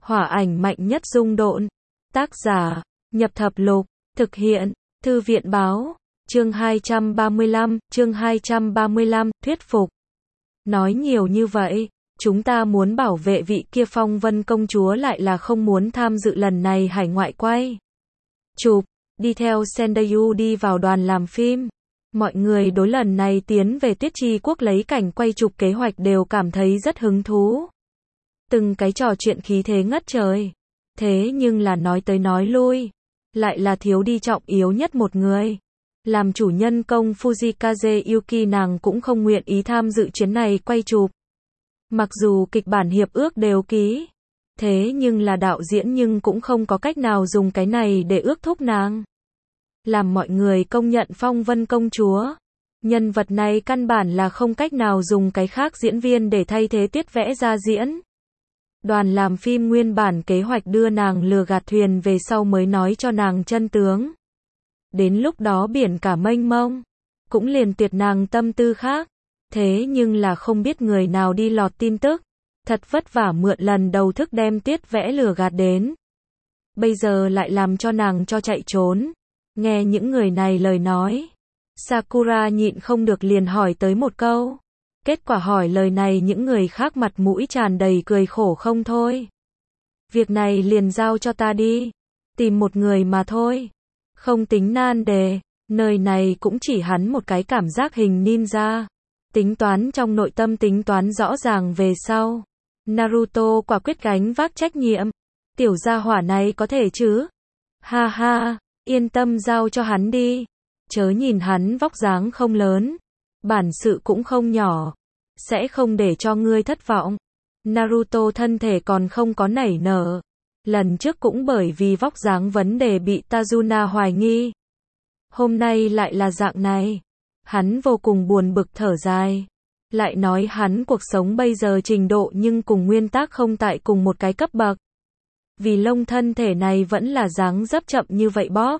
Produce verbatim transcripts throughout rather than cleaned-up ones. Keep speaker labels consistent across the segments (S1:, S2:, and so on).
S1: Hỏa ảnh mạnh nhất dung độn. Tác giả, Nhập Thập Lục, thực hiện, Thư viện báo, chương hai trăm ba mươi lăm, chương hai trăm ba mươi lăm, thuyết phục. Nói nhiều như vậy, chúng ta muốn bảo vệ vị kia Phong Vân công chúa lại là không muốn tham dự lần này hải ngoại quay chụp, đi theo Sendayu đi vào đoàn làm phim. Mọi người đối lần này tiến về Tuyết Chi Quốc lấy cảnh quay chụp kế hoạch đều cảm thấy rất hứng thú. Từng cái trò chuyện khí thế ngất trời. Thế nhưng là nói tới nói lui, lại là thiếu đi trọng yếu nhất một người. Làm chủ nhân công Fujikaze Yuki nàng cũng không nguyện ý tham dự chuyến này quay chụp. Mặc dù kịch bản hiệp ước đều ký, thế nhưng là đạo diễn nhưng cũng không có cách nào dùng cái này để ước thúc nàng. Làm mọi người công nhận Phong Vân công chúa, nhân vật này căn bản là không cách nào dùng cái khác diễn viên để thay thế tiết vẽ ra diễn. Đoàn làm phim nguyên bản kế hoạch đưa nàng lừa gạt thuyền về sau mới nói cho nàng chân tướng. Đến lúc đó biển cả mênh mông, cũng liền tuyệt nàng tâm tư khác. Thế nhưng là không biết người nào đi lọt tin tức, thật vất vả mượn lần đầu thức đem tiết vẽ lừa gạt đến. Bây giờ lại làm cho nàng cho chạy trốn. Nghe những người này lời nói, Sakura nhịn không được liền hỏi tới một câu. Kết quả hỏi lời này những người khác mặt mũi tràn đầy cười khổ không thôi. Việc này liền giao cho ta đi. Tìm một người mà thôi. Không tính nan đề. Nơi này cũng chỉ hắn một cái cảm giác hình ninja. Tính toán trong nội tâm tính toán rõ ràng về sau. Naruto quả quyết gánh vác trách nhiệm. Tiểu gia hỏa này có thể chứ? Ha ha, yên tâm giao cho hắn đi. Chớ nhìn hắn vóc dáng không lớn. Bản sự cũng không nhỏ. Sẽ không để cho ngươi thất vọng. Naruto thân thể còn không có nảy nở. Lần trước cũng bởi vì vóc dáng vấn đề bị Tajuna hoài nghi. Hôm nay lại là dạng này. Hắn vô cùng buồn bực thở dài. Lại nói hắn cuộc sống bây giờ trình độ nhưng cùng nguyên tác không tại cùng một cái cấp bậc. Vì lông thân thể này vẫn là dáng dấp chậm như vậy bóp.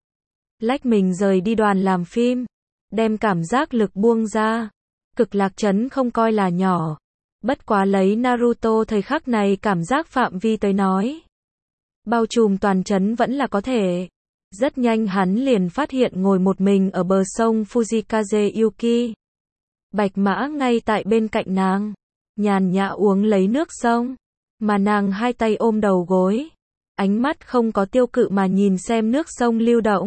S1: Lách mình rời đi đoàn làm phim. Đem cảm giác lực buông ra. Cực lạc trấn không coi là nhỏ. Bất quá lấy Naruto thời khắc này cảm giác phạm vi tới nói. Bao trùm toàn trấn vẫn là có thể. Rất nhanh hắn liền phát hiện ngồi một mình ở bờ sông Fujikaze Yuki. Bạch mã ngay tại bên cạnh nàng. Nhàn nhã uống lấy nước sông. Mà nàng hai tay ôm đầu gối. Ánh mắt không có tiêu cự mà nhìn xem nước sông lưu động.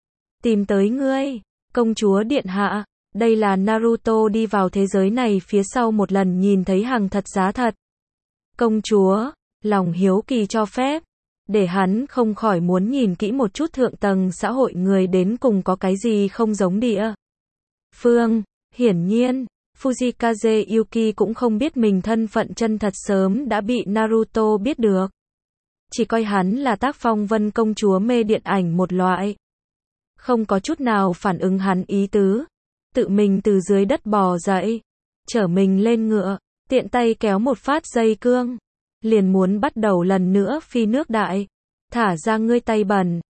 S1: Tìm tới ngươi, công chúa điện hạ. Đây là Naruto đi vào thế giới này phía sau một lần nhìn thấy hàng thật giá thật. Công chúa, lòng hiếu kỳ cho phép. Để hắn không khỏi muốn nhìn kỹ một chút thượng tầng xã hội người đến cùng có cái gì không giống địa phương. Hiển nhiên, Fujikaze Yuki cũng không biết mình thân phận chân thật sớm đã bị Naruto biết được. Chỉ coi hắn là tác Phong Vân công chúa mê điện ảnh một loại. Không có chút nào phản ứng hắn ý tứ. Tự mình từ dưới đất bò dậy. Chở mình lên ngựa. Tiện tay kéo một phát dây cương. Liền muốn bắt đầu lần nữa phi nước đại. Thả ra ngươi tay bẩn.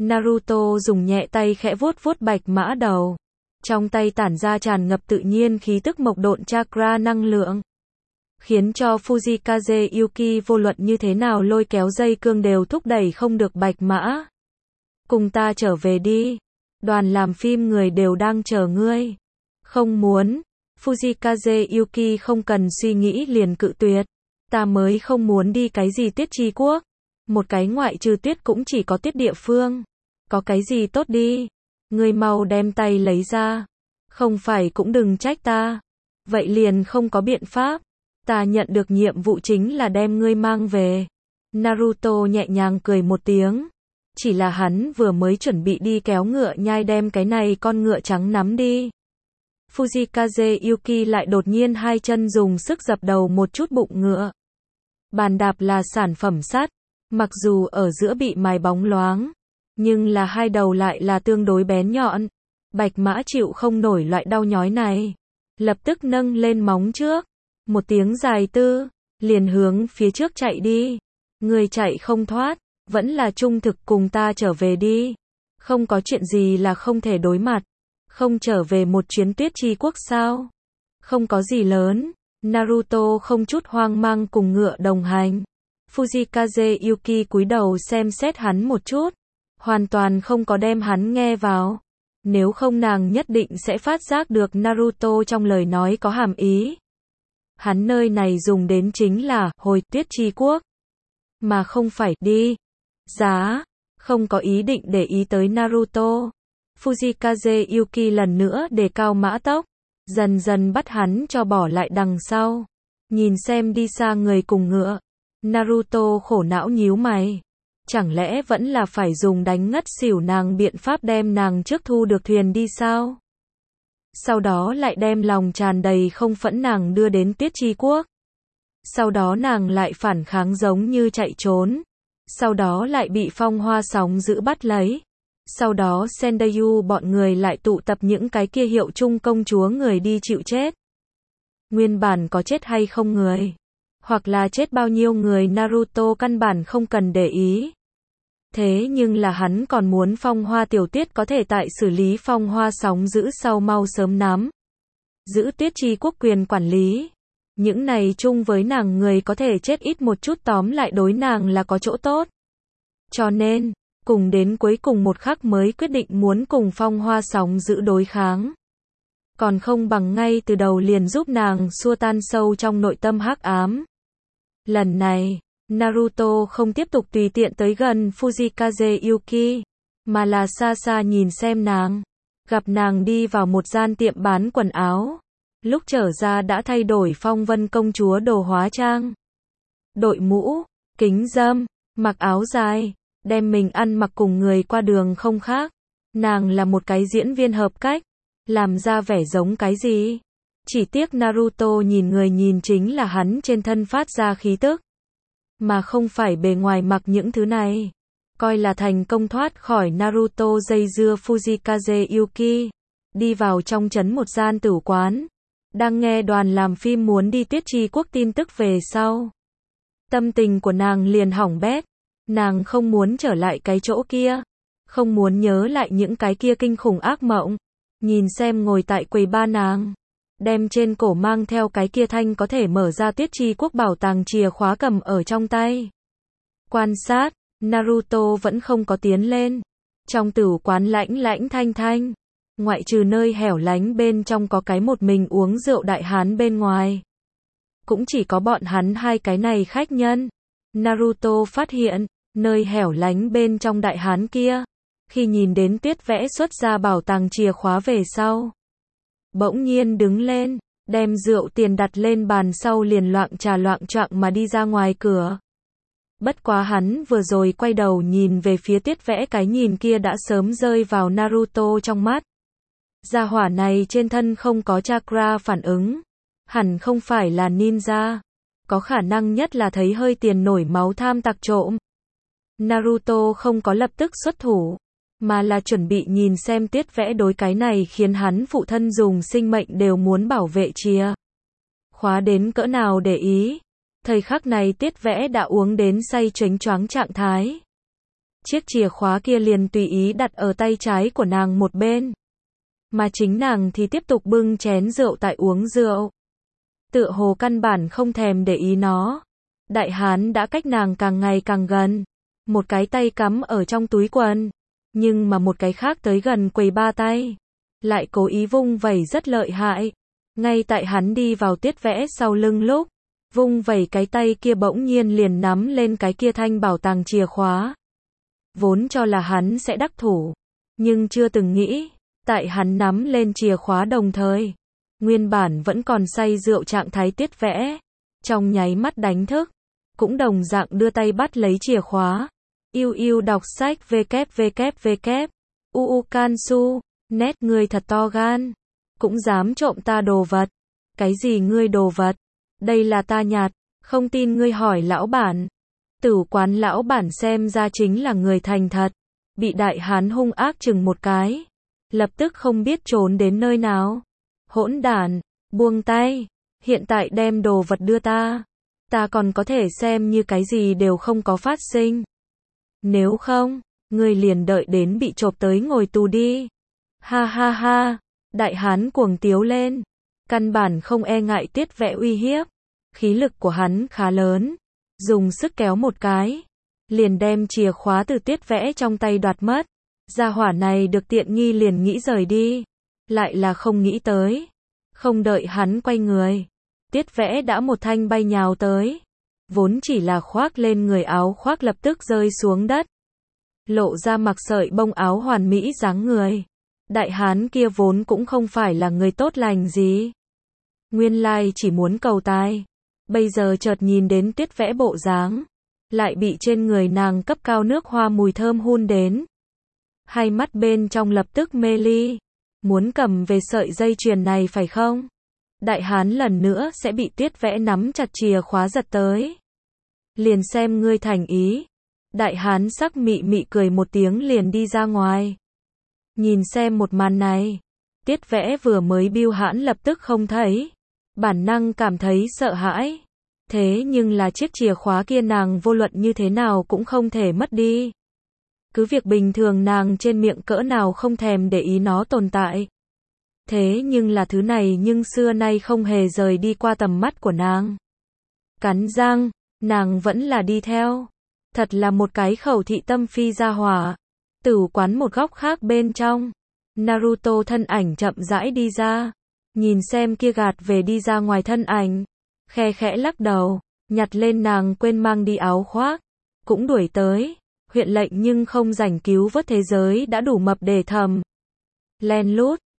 S1: Naruto dùng nhẹ tay khẽ vuốt vuốt bạch mã đầu. Trong tay tản ra tràn ngập tự nhiên khí tức mộc độn chakra năng lượng. Khiến cho Fujikaze Yuki vô luận như thế nào lôi kéo dây cương đều thúc đẩy không được bạch mã. Cùng ta trở về đi. Đoàn làm phim người đều đang chờ ngươi. Không muốn. Fujikaze Yuki không cần suy nghĩ liền cự tuyệt. Ta mới không muốn đi cái gì Tuyết Chi Quốc. Một cái ngoại trừ tuyết cũng chỉ có tuyết địa phương. Có cái gì tốt đi. Ngươi mau đem tay lấy ra. Không phải cũng đừng trách ta. Vậy liền không có biện pháp. Ta nhận được nhiệm vụ chính là đem ngươi mang về. Naruto nhẹ nhàng cười một tiếng. Chỉ là hắn vừa mới chuẩn bị đi kéo ngựa nhai đem cái này con ngựa trắng nắm đi. Fujikaze Yuki lại đột nhiên hai chân dùng sức dập đầu một chút bụng ngựa. Bàn đạp là sản phẩm sắt. Mặc dù ở giữa bị mài bóng loáng. Nhưng là hai đầu lại là tương đối bén nhọn. Bạch mã chịu không nổi loại đau nhói này. Lập tức nâng lên móng trước. Một tiếng dài tư. Liền hướng phía trước chạy đi. Người chạy không thoát. Vẫn là trung thực cùng ta trở về đi. Không có chuyện gì là không thể đối mặt. Không trở về một chuyến Tuyết Chi Quốc sao? Không có gì lớn. Naruto không chút hoang mang cùng ngựa đồng hành. Fujikaze Yuki cúi đầu xem xét hắn một chút, hoàn toàn không có đem hắn nghe vào. Nếu không nàng nhất định sẽ phát giác được Naruto trong lời nói có hàm ý. Hắn nơi này dùng đến chính là hồi Tuyết Chi Quốc, mà không phải đi giá, không có ý định để ý tới Naruto. Fujikaze Yuki lần nữa đề cao mã tốc, dần dần bắt hắn cho bỏ lại đằng sau. Nhìn xem đi xa người cùng ngựa, Naruto khổ não nhíu mày. Chẳng lẽ vẫn là phải dùng đánh ngất xỉu nàng biện pháp đem nàng trước thu được thuyền đi sao? Sau đó lại đem lòng tràn đầy không phẫn nàng đưa đến Tuyết Chi Quốc. Sau đó nàng lại phản kháng giống như chạy trốn. Sau đó lại bị Phong Hoa Sóng giữ bắt lấy. Sau đó Sendayu bọn người lại tụ tập những cái kia hiệu chung công chúa người đi chịu chết. Nguyên bản có chết hay không người, hoặc là chết bao nhiêu người Naruto căn bản không cần để ý. Thế nhưng là hắn còn muốn Phong Hoa Tiểu Tuyết có thể tại xử lý Phong Hoa Sóng giữ sau mau sớm nắm giữ Tuyết Chi Quốc quyền quản lý. Những này chung với nàng người có thể chết ít một chút tóm lại đối nàng là có chỗ tốt. Cho nên, cùng đến cuối cùng một khắc mới quyết định muốn cùng Phong Hoa Sóng giữ đối kháng. Còn không bằng ngay từ đầu liền giúp nàng xua tan sâu trong nội tâm hắc ám. Lần này, Naruto không tiếp tục tùy tiện tới gần Fujikaze Yuki, mà là xa xa nhìn xem nàng. Gặp nàng đi vào một gian tiệm bán quần áo. Lúc trở ra đã thay đổi Phong Vân công chúa đồ hóa trang. Đội mũ, kính râm, mặc áo dài, đem mình ăn mặc cùng người qua đường không khác. Nàng là một cái diễn viên hợp cách, làm ra vẻ giống cái gì? Chỉ tiếc Naruto nhìn người nhìn chính là hắn trên thân phát ra khí tức, mà không phải bề ngoài mặc những thứ này. Coi là thành công thoát khỏi Naruto dây dưa Fujikaze Yuki, đi vào trong trấn một gian tử quán. Đang nghe đoàn làm phim muốn đi Tuyết Chi Quốc tin tức về sau. Tâm tình của nàng liền hỏng bét. Nàng không muốn trở lại cái chỗ kia. Không muốn nhớ lại những cái kia kinh khủng ác mộng. Nhìn xem ngồi tại quầy ba nàng. Đem trên cổ mang theo cái kia thanh có thể mở ra Tuyết Chi Quốc bảo tàng chìa khóa cầm ở trong tay. Quan sát, Naruto vẫn không có tiến lên. Trong tử quán lãnh lãnh thanh thanh. Ngoại trừ nơi hẻo lánh bên trong có cái một mình uống rượu đại hán bên ngoài. Cũng chỉ có bọn hắn hai cái này khách nhân. Naruto phát hiện, nơi hẻo lánh bên trong đại hán kia, khi nhìn đến Tuyết vẽ xuất ra bảo tàng chìa khóa về sau, bỗng nhiên đứng lên, đem rượu tiền đặt lên bàn sau liền loạng trà loạng choạng mà đi ra ngoài cửa. Bất quá hắn vừa rồi quay đầu nhìn về phía Tuyết vẽ, cái nhìn kia đã sớm rơi vào Naruto trong mắt. Gia hỏa này trên thân không có chakra phản ứng, hẳn không phải là ninja, có khả năng nhất là thấy hơi tiền nổi máu tham tặc trộm. Naruto không có lập tức xuất thủ, mà là chuẩn bị nhìn xem Tuyết vẽ đối cái này khiến hắn phụ thân dùng sinh mệnh đều muốn bảo vệ chìa khóa đến cỡ nào để ý. Thời khắc này Tuyết vẽ đã uống đến say chếnh choáng trạng thái. Chiếc chìa khóa kia liền tùy ý đặt ở tay trái của nàng một bên, mà chính nàng thì tiếp tục bưng chén rượu tại uống rượu. Tựa hồ căn bản không thèm để ý nó. Đại hán đã cách nàng càng ngày càng gần. Một cái tay cắm ở trong túi quần, nhưng mà một cái khác tới gần quầy ba tay, lại cố ý vung vẩy rất lợi hại. Ngay tại hắn đi vào Tuyết vẽ sau lưng lúc, vung vẩy cái tay kia bỗng nhiên liền nắm lên cái kia thanh bảo tàng chìa khóa. Vốn cho là hắn sẽ đắc thủ, nhưng chưa từng nghĩ, tại hắn nắm lên chìa khóa đồng thời, nguyên bản vẫn còn say rượu trạng thái Tuyết vẽ, trong nháy mắt đánh thức, cũng đồng dạng đưa tay bắt lấy chìa khóa. Yêu yêu đọc sách www. Uukansu, nét ngươi thật to gan, cũng dám trộm ta đồ vật. Cái gì ngươi đồ vật? Đây là ta nhặt, không tin ngươi hỏi lão bản. Tử quán lão bản xem ra chính là người thành thật, bị đại hán hung ác chừng một cái, lập tức không biết trốn đến nơi nào. Hỗn đản, buông tay, hiện tại đem đồ vật đưa ta, ta còn có thể xem như cái gì đều không có phát sinh. Nếu không, ngươi liền đợi đến bị chộp tới ngồi tù đi. Ha ha ha, đại hán cuồng tiếu lên, căn bản không e ngại Tuyết vẽ uy hiếp, khí lực của hắn khá lớn, dùng sức kéo một cái, liền đem chìa khóa từ Tiết Vẽ trong tay đoạt mất. Gia hỏa này được tiện nghi liền nghĩ rời đi, lại là không nghĩ tới. Không đợi hắn quay người, Tiết Vẽ đã một thanh bay nhào tới. Vốn chỉ là khoác lên người áo khoác lập tức rơi xuống đất. Lộ ra mặc sợi bông áo hoàn mỹ dáng người. Đại hán kia vốn cũng không phải là người tốt lành gì. Nguyên lai chỉ muốn cầu tài. Bây giờ chợt nhìn đến Tiết Vẽ bộ dáng, lại bị trên người nàng cấp cao nước hoa mùi thơm hun đến. Hai mắt bên trong lập tức mê ly. Muốn cầm về sợi dây chuyền này phải không? Đại hán lần nữa sẽ bị Tiết Vẽ nắm chặt chìa khóa giật tới. Liền xem ngươi thành ý. Đại hán sắc mị mị cười một tiếng liền đi ra ngoài. Nhìn xem một màn này, Tiết Vẽ vừa mới bưu hãn lập tức không thấy. Bản năng cảm thấy sợ hãi. Thế nhưng là chiếc chìa khóa kia nàng vô luận như thế nào cũng không thể mất đi. Cứ việc bình thường nàng trên miệng cỡ nào không thèm để ý nó tồn tại. Thế nhưng là thứ này nhưng xưa nay không hề rời đi qua tầm mắt của nàng. Cắn răng, nàng vẫn là đi theo. Thật là một cái khẩu thị tâm phi gia hỏa. Tử quán một góc khác bên trong, Naruto thân ảnh chậm rãi đi ra. Nhìn xem kia gạt về đi ra ngoài thân ảnh, khe khẽ lắc đầu, nhặt lên nàng quên mang đi áo khoác, cũng đuổi tới. Huyện lệnh nhưng không rảnh cứu vớt thế giới đã đủ mập để thầm. Len lút,